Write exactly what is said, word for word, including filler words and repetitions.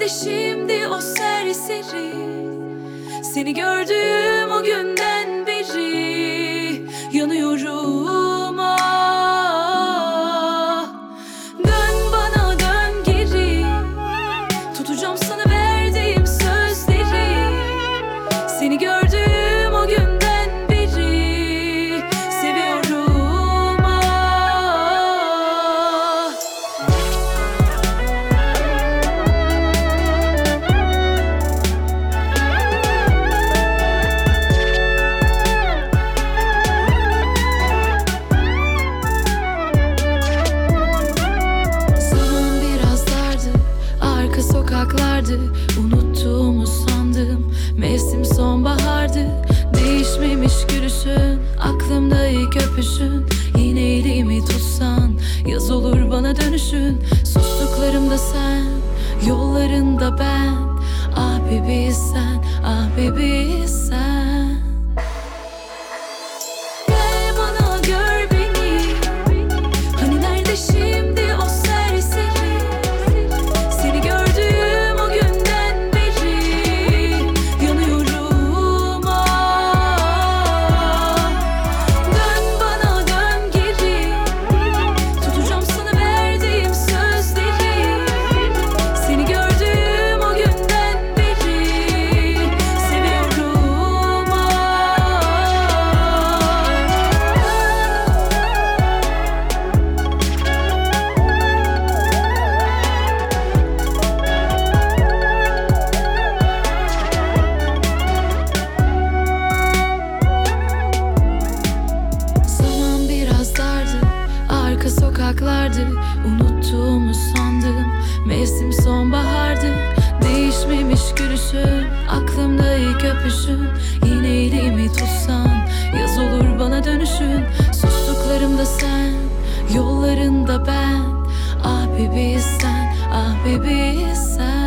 nerede şimdi o serseri? Seni gördüğüm o günden beri yanıyorum, ah. Dön bana, dön geri, tutacağım sana verdiğim sözleri. Seni gördüğüm o günden beri seviyorum, ah. Zaman biraz dardı, arka sokaklardı, unuttuğumu sandım. Mevsim sonbahardı, değişmemiş gülüşün, aklımda ilk öpüşün. Yine elimi tutsan, yaz olur bana dönüşün. Sustuklarımda sen, yollarında ben. Ah bebi sen, ah bebi sen. Gel bana, gör beni. Hani nerede şimdi o serseri? Seni gördüğüm o günden beri yanıyorum, ah. Dön bana, dön geri, tutacağım sana verdiğim sözleri. Seni gördüğüm o günden beri seviyorum, ah. Zaman biraz dardı, arka sokaklardı, unuttuğumu sandım. Mevsim sonbahardı, değişmemiş gülüşün, aklımda ilk öpüşün. Yine elimi tutsan, yaz olur bana dönüşün. Sustuklarımda sen, yollarında ben. Ah bebi sen, ah bebi sen.